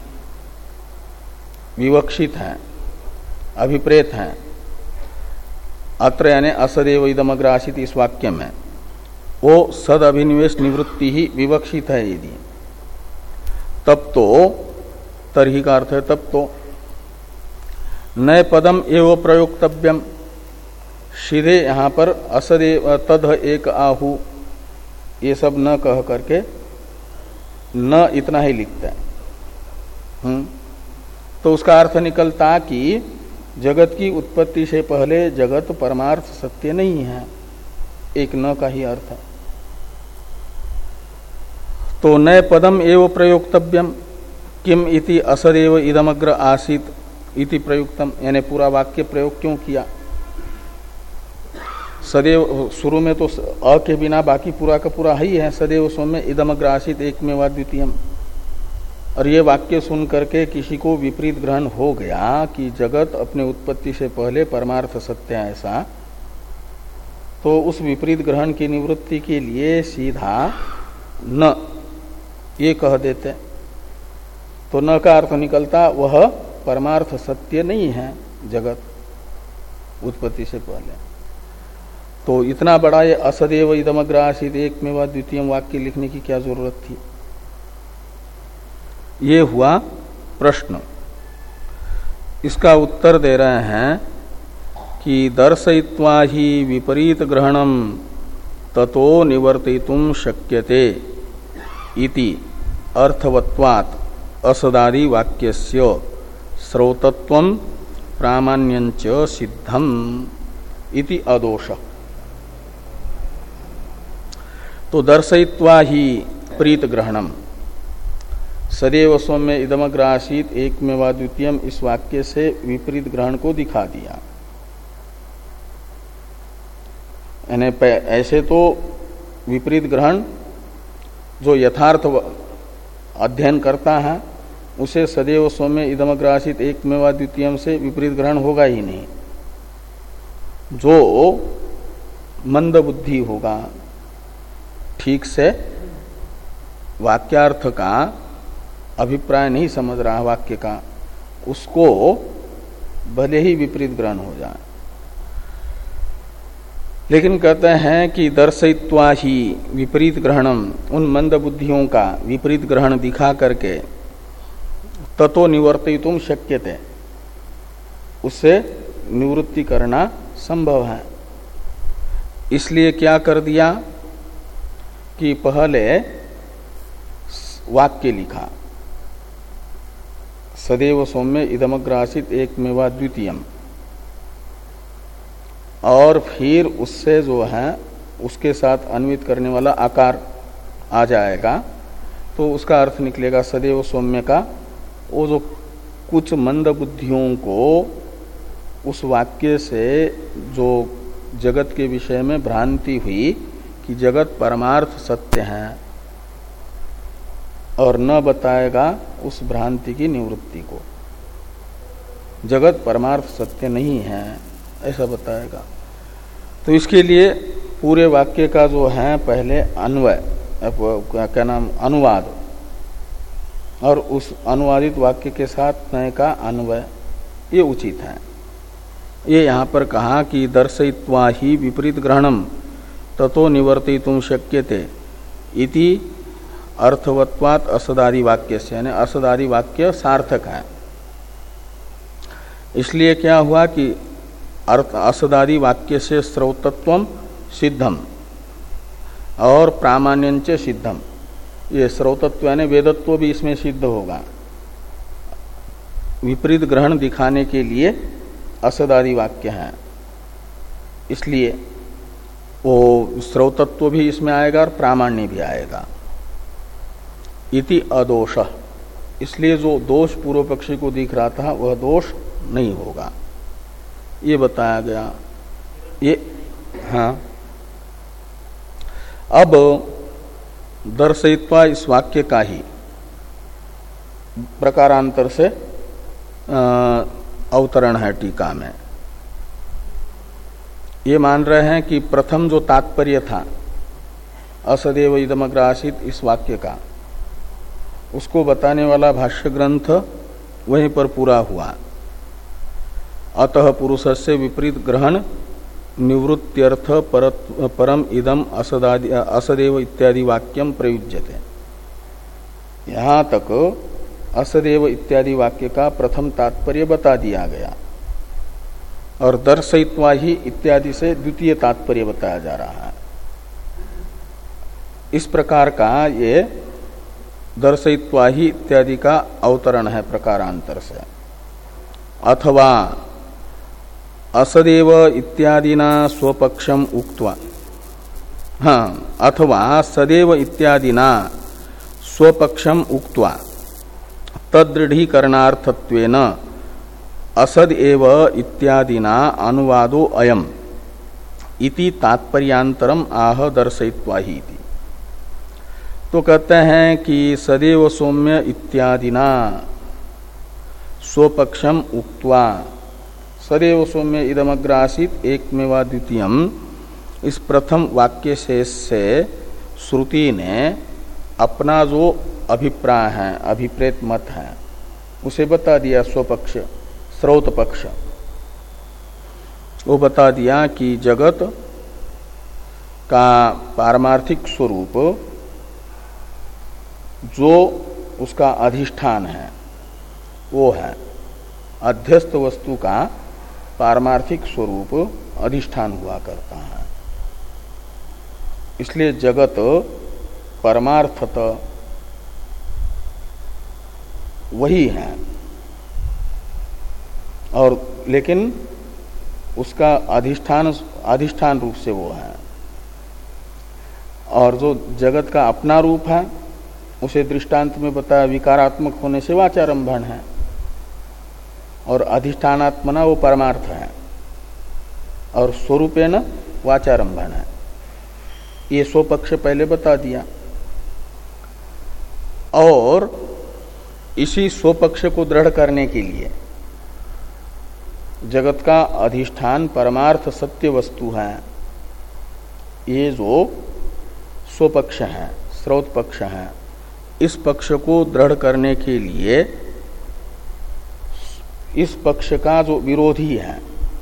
विवक्षित है, अभिप्रेत है। अत्र यानी असदेव इदमग्र आसीत इस वाक्य में वो सद अभिनिवेश निवृत्ति ही विवक्षित है यदि, तब तो तरही का अर्थ है तब तो नए पदम एवं प्रयोक्तव्यम, सीधे यहां पर असदेव तद एक आहु ये सब न कह करके न इतना ही लिखता है। हम्म तो उसका अर्थ निकलता कि जगत की उत्पत्ति से पहले जगत परमार्थ सत्य नहीं है, एक न का ही अर्थ है। तो नए पदम एवं प्रयोक्तव्यम किम इति असदेव इदमग्र आसीत इति प्रयुक्तम, यानी पूरा वाक्य प्रयोग क्यों किया? सदैव शुरू में तो अ के बिना बाकी पूरा का पूरा ही है, सदैव सौम्य इदमग्र आसीत एकमेवा द्वितीयम। और ये वाक्य सुन करके किसी को विपरीत ग्रहण हो गया कि जगत अपने उत्पत्ति से पहले परमार्थ सत्य है ऐसा, तो उस विपरीत ग्रहण की निवृत्ति के लिए सीधा न ये कह देते, तो न का अर्थ निकलता वह परमार्थ सत्य नहीं है जगत उत्पत्ति से पहले। तो इतना बड़ा ये असदेव इदमग्र आसीत एकमेवा द्वितीयम वाक्य लिखने की क्या जरूरत थी? ये हुआ प्रश्न। इसका उत्तर दे रहे हैं कि दर्शयित्वा ही विपरीत ग्रहणम ततो निवर्तितुम शक्यते इति अर्थवत्वात् असदादि वाक्यस्य श्रोतत्वं प्रामाण्यंच सिद्धम इति अदोष। तो दर्शयित्वा ही प्रीत ग्रहणम, सदैव सौम्य इदमग्र आसीत एकमेवा द्वितीयम, इस वाक्य से विपरीत ग्रहण को दिखा दिया। यानी ऐसे तो विपरीत ग्रहण जो यथार्थ अध्ययन करता है उसे सदैव सौम्य इदमग्र आसीत एकमेवा द्वितीयम से विपरीत ग्रहण होगा ही नहीं। जो मंद बुद्धि होगा, ठीक से वाक्यार्थ का अभिप्राय नहीं समझ रहा वाक्य का, उसको भले ही विपरीत ग्रहण हो जाए। लेकिन कहते हैं कि दर्शयित्वा ही विपरीत ग्रहणम, उन मंद बुद्धियों का विपरीत ग्रहण दिखा करके ततो निवर्तितुम शक्यते, उससे निवृत्ति करना संभव है। इसलिए क्या कर दिया कि पहले वाक्य लिखा सदैव सौम्य इदमग्र आसीत एकमेवा द्वितीयम, और फिर उससे जो है उसके साथ अन्वित करने वाला आकार आ जाएगा, तो उसका अर्थ निकलेगा सदैव सौम्य का वो जो कुछ मंद बुद्धियों को उस वाक्य से जो जगत के विषय में भ्रांति हुई कि जगत परमार्थ सत्य है, और न बताएगा उस भ्रांति की निवृत्ति को। जगत परमार्थ सत्य नहीं है ऐसा बताएगा। तो इसके लिए पूरे वाक्य का जो है पहले अन्वय, क्या नाम, अनुवाद, और उस अनुवादित वाक्य के साथ नए का अन्वय, ये उचित है। ये यहाँ पर कहा कि दर्शयित्वा ही विपरीत ग्रहणम ततो निवर्तितुम शक्यते इति अर्थवत्वात् असदादि वाक्य से, यानी असदादि वाक्य सार्थक है। इसलिए क्या हुआ कि अर्थ असदादि वाक्य से श्रौतत्वम सिद्धम और प्रामाण्यंच सिद्धम, ये श्रौतत्व यानी वेदत्व भी इसमें सिद्ध होगा। विपरीत ग्रहण दिखाने के लिए असदादि वाक्य है, इसलिए वो श्रौतत्व भी इसमें आएगा और प्रामाण्य भी आएगा। इति अदोष, इसलिए जो दोष पूर्व पक्षी को दिख रहा था वह दोष नहीं होगा, ये बताया गया। ये हाँ, अब दर्शयित्वा इस वाक्य का ही प्रकारांतर से अवतरण है टीका में। ये मान रहे हैं कि प्रथम जो तात्पर्य था असदेव इदमग्र आसीत इस वाक्य का, उसको बताने वाला भाष्य ग्रंथ वहीं पर पूरा हुआ। अतः पुरुषस्य विपरीत ग्रहण निवृत्त्यर्थ परम इदम असदादि असदेव इत्यादि वाक्यम प्रयुज्यते। यहाँ तक असदेव इत्यादि वाक्य का प्रथम तात्पर्य बता दिया गया और दर्शयित्वा ही इत्यादि से द्वितीय तात्पर्य बताया जा रहा है। इस प्रकार का ये दर्शयित्वा ही इत्यादि का अवतरण है प्रकारांतर से। अथवा असदेव इत्यादिना स्वपक्षम उक्त्वा, हाँ, अथवा सदेव इत्यादिना स्वपक्षम उक्त्वा तदृढ़ीकरणार्थत्वेन असद एव इत्यादिना अनुवादो अयम इति तात्पर्यांतरम आह दर्शयित्वा ही। तो कहते हैं कि सदैव सौम्य इत्यादिना स्वपक्षम उक्त्वा, सदैव सौम्य इदमग्र आसीत एकमेवा द्वितीयम, इस प्रथम वाक्य शेष से श्रुति ने अपना जो अभिप्राय है, अभिप्रेत मत है, उसे बता दिया। स्वपक्ष स्रोत पक्ष वो बता दिया कि जगत का पारमार्थिक स्वरूप जो उसका अधिष्ठान है वो है, अध्यस्त वस्तु का पारमार्थिक स्वरूप अधिष्ठान हुआ करता है। इसलिए जगत परमार्थत वही है, और लेकिन उसका अधिष्ठान अधिष्ठान रूप से वो है। और जो जगत का अपना रूप है उसे दृष्टांत में बताया विकारात्मक होने से वाचारंभण है, और अधिष्ठानात्मना वो परमार्थ है, और स्वरूपेण वाचारंभण है। ये स्वपक्ष पहले बता दिया। और इसी स्वपक्ष को दृढ़ करने के लिए जगत का अधिष्ठान परमार्थ सत्य वस्तु है, ये जो स्वपक्ष है, स्रोत पक्ष है, इस पक्ष को दृढ़ करने के लिए इस पक्ष का जो विरोधी है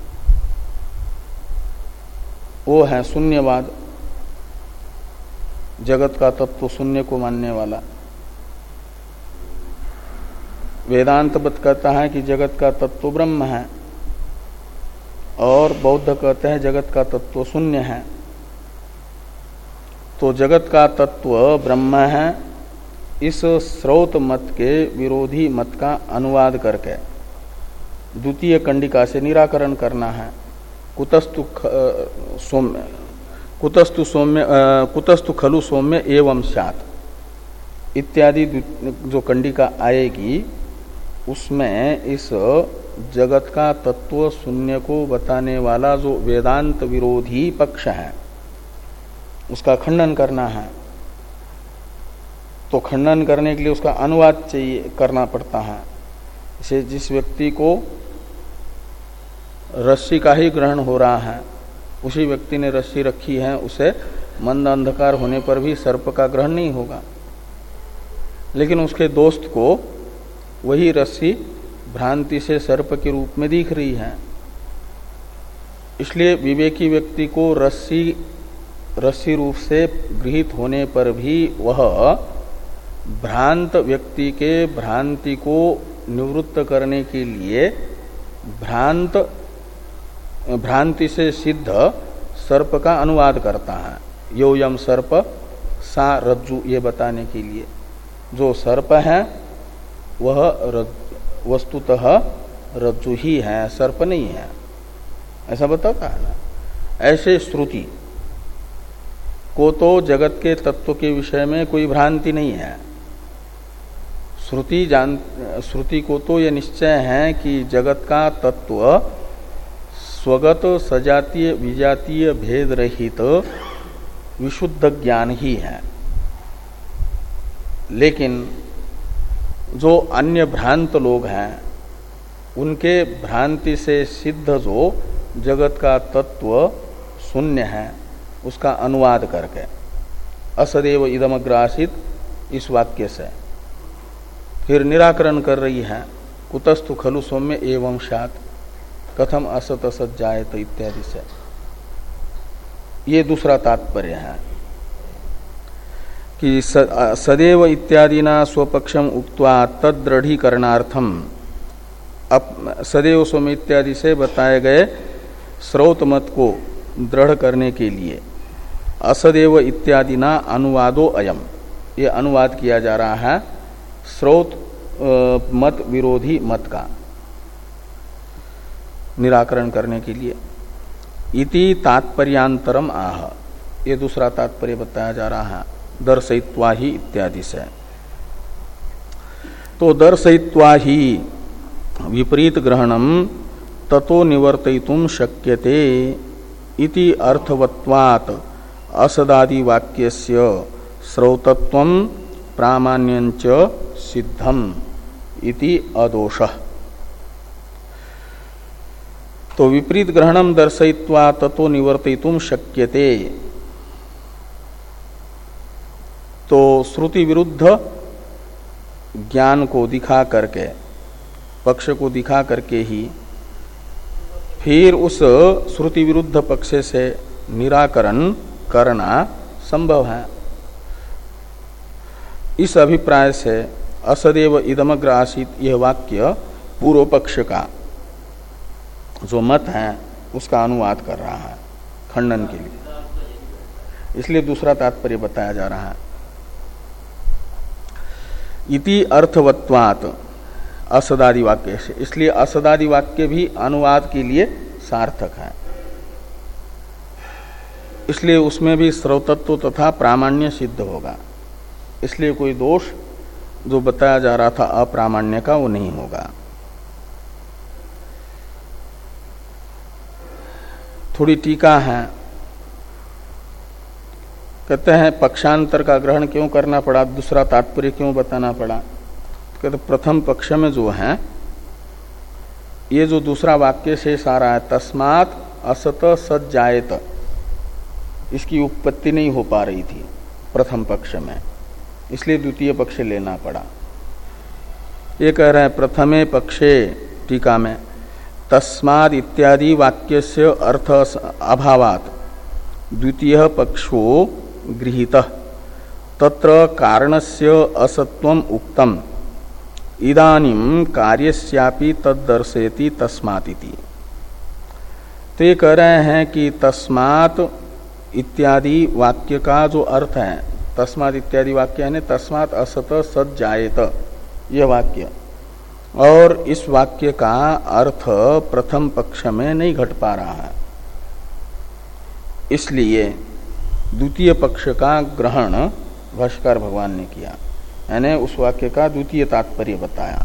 वो है शून्यवाद, जगत का तत्व शून्य को मानने वाला। वेदांत बत कहता है कि जगत का तत्व ब्रह्म है, और बौद्ध कहते हैं जगत का तत्व शून्य है। तो जगत का तत्व ब्रह्म है, इस स्रोत मत के विरोधी मत का अनुवाद करके द्वितीय कंडिका से निराकरण करना है। कुतस्तु सौम्य कुतस्तु सौम्य कुतस्तु खलु सौम्य एवं स्यात् इत्यादि जो कंडिका आएगी उसमें इस जगत का तत्व शून्य को बताने वाला जो वेदांत विरोधी पक्ष है उसका खंडन करना है। तो खंडन करने के लिए उसका अनुवाद चाहिए करना पड़ता है। इसे जिस व्यक्ति को रस्सी का ही ग्रहण हो रहा है, उसी व्यक्ति ने रस्सी रखी है, उसे मंद अंधकार होने पर भी सर्प का ग्रहण नहीं होगा, लेकिन उसके दोस्त को वही रस्सी भ्रांति से सर्प के रूप में दिख रही है। इसलिए विवेकी व्यक्ति को रस्सी रस्सी रूप से गृहीत होने पर भी वह भ्रांत व्यक्ति के भ्रांति को निवृत्त करने के लिए भ्रांत भ्रांति से सिद्ध सर्प का अनुवाद करता है। योयम सर्प सा रज्जु, ये बताने के लिए जो सर्प है वह वस्तुतः रज्जु ही है, सर्प नहीं है, ऐसा बताता है ना। ऐसे श्रुति को तो जगत के तत्व के विषय में कोई भ्रांति नहीं है। श्रुति जान श्रुति को तो यह निश्चय है कि जगत का तत्व स्वगत सजातीय विजातीय भेद रहित तो विशुद्ध ज्ञान ही है। लेकिन जो अन्य भ्रांत लोग हैं उनके भ्रांति से सिद्ध जो जगत का तत्व शून्य है उसका अनुवाद करके असदेव इदमग्र आसीत इस वाक्य से फिर निराकरण कर रही है। कुतस्तु खलु सौम्य एवं स्यात् कथम असत असत जायत इत्यादि से। ये दूसरा तात्पर्य है कि सदैव इत्यादिना स्वपक्षम उक्त्वा तद्दृढ़ीकरणार्थम, अब सदैव स्वम इत्यादि से बताए गए श्रौत मत को दृढ़ करने के लिए असदेव इत्यादिना अनुवादो अयम, ये अनुवाद किया जा रहा है श्रौत मत विरोधी मत का निराकरण करने के लिए। इति तात्पर्यांतरम आह, ये दूसरा तात्पर्य बताया जा रहा है दर्शयित्वा ही इत्यादि से। तो दर्शयित्वा ही विपरीत ग्रहणम ततो निवर्तयितुम शक्यते इति अर्थवत्वात् असदादि वाक्यस्य श्रौतत्वम प्रामाण्यंच सिद्धम इति अदोषः। तो विपरीत ग्रहणम दर्शयित्वा ततो निवर्तयितुम शक्यते, तो श्रुति विरुद्ध ज्ञान को दिखा करके, पक्ष को दिखा करके ही फिर उस श्रुति विरुद्ध पक्ष से निराकरण करना संभव है। इस अभिप्राय से असदेव इदमग्र आसीत यह वाक्य पूर्व पक्ष का जो मत है उसका अनुवाद कर रहा है खंडन के लिए, इसलिए दूसरा तात्पर्य बताया जा रहा है। इति अर्थवत्वात् असदादि वाक्य से, इसलिए असदादि वाक्य भी अनुवाद के लिए सार्थक है, इसलिए उसमें भी श्रौतत्व तथा प्रामाण्य सिद्ध होगा, इसलिए कोई दोष जो बताया जा रहा था अप्रामाण्य का वो नहीं होगा। थोड़ी टीका है, कहते हैं पक्षांतर का ग्रहण क्यों करना पड़ा, दूसरा तात्पर्य क्यों बताना पड़ा। कहते प्रथम पक्ष में जो है ये जो दूसरा वाक्य शेष आ रहा है तस्मात् असत सत जायत, इसकी उत्पत्ति नहीं हो पा रही थी प्रथम पक्ष में, इसलिए द्वितीय पक्ष लेना पड़ा। ये कह रहे हैं प्रथमे पक्षे टीका में तस्माद् इत्यादि वाक्यस्य अर्थ अभावात् द्वितीय पक्षो गृहीतः तत्र कारणस्य असत्वम उक्तम इदानीं कार्यस्यापि तद्दर्शयति तस्मातिति। तो ये कह रहे हैं कि तस्मात् इत्यादि वाक्य का जो अर्थ है, तस्मात् इत्यादि वाक्य है तस्मात् असत सत जायत यह वाक्य, और इस वाक्य का अर्थ प्रथम पक्ष में नहीं घट पा रहा है, इसलिए द्वितीय पक्ष का ग्रहण भाष्यकार भगवान ने किया, यानी उस वाक्य का द्वितीय तात्पर्य बताया।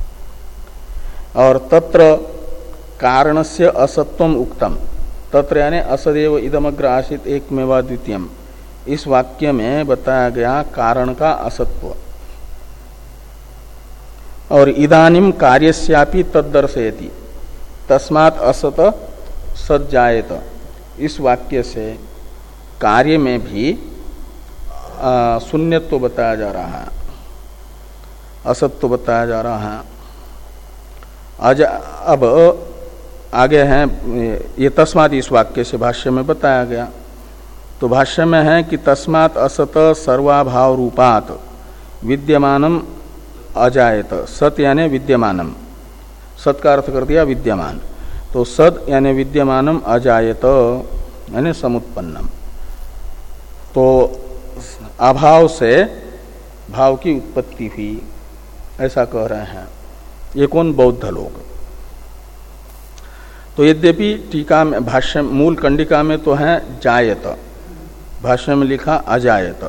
और तत्र कारणस्य असत्वम उक्तम, तत्र यानी असदेव इदमग्र आसीत एकमेवा द्वितीयम, इस वाक्य में बताया गया कारण का असत्व। और इदानीम कार्यस्यापि तद्दर्शयति तस्मात् असत सत जायत, इस वाक्य से कार्य में भी शून्यत्व बताया जा रहा है, असत्व बताया जा रहा है। आज अब आगे हैं ये तस्मात्, इस वाक्य से भाष्य में बताया गया। तो भाष्य में है कि तस्मात् असत सर्वाभाव रूपात विद्यमानम अजायत, सत यानी विद्यमानम, सत का अर्थ कर दिया विद्यमान, तो सद यानी विद्यमानम अजायत यानी समुत्पन्नम, तो अभाव से भाव की उत्पत्ति हुई, ऐसा कह रहे हैं ये कौन, बौद्ध लोग। तो यद्यपि टीका में भाष्य मूल कंडिका में तो है जायत, भाष्य में लिखा अजायत,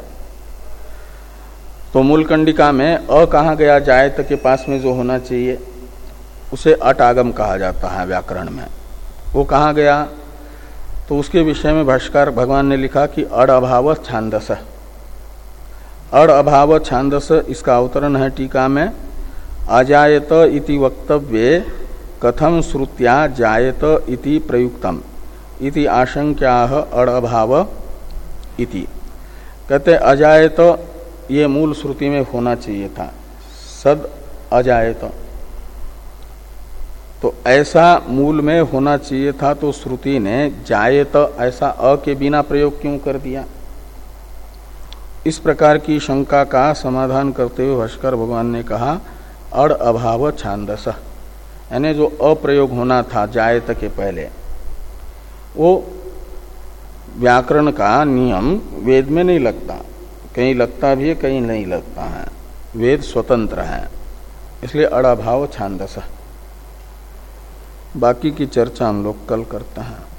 तो मूल कंडिका में अ कहा गया, जायत के पास में जो होना चाहिए उसे अट आगम कहा जाता है व्याकरण में, वो कहा गया। तो उसके विषय में भाष्यकार भगवान ने लिखा कि अड़ अभाव छांदस, अड़ अभाव छांदस, इसका अवतरण है टीका में अजायत इति वक्तव्ये कथम श्रुत्या जायत इति प्रयुक्तम इति आशंक्याः अड़ अभाव इति। कहते अजायत ये मूल श्रुति में होना चाहिए था, सद अजायत, तो ऐसा मूल में होना चाहिए था, तो श्रुति ने जायेत ऐसा अ के बिना प्रयोग क्यों कर दिया? इस प्रकार की शंका का समाधान करते हुए भाष्कर भगवान ने कहा अड़ अभाव छांदस, यानी जो अप्रयोग होना था जायत के पहले, वो व्याकरण का नियम वेद में नहीं लगता, कहीं लगता भी है कहीं नहीं लगता है, वेद स्वतंत्र है, इसलिए अड़ अभाव छांदस। बाकी की चर्चा हम लोग कल करते हैं।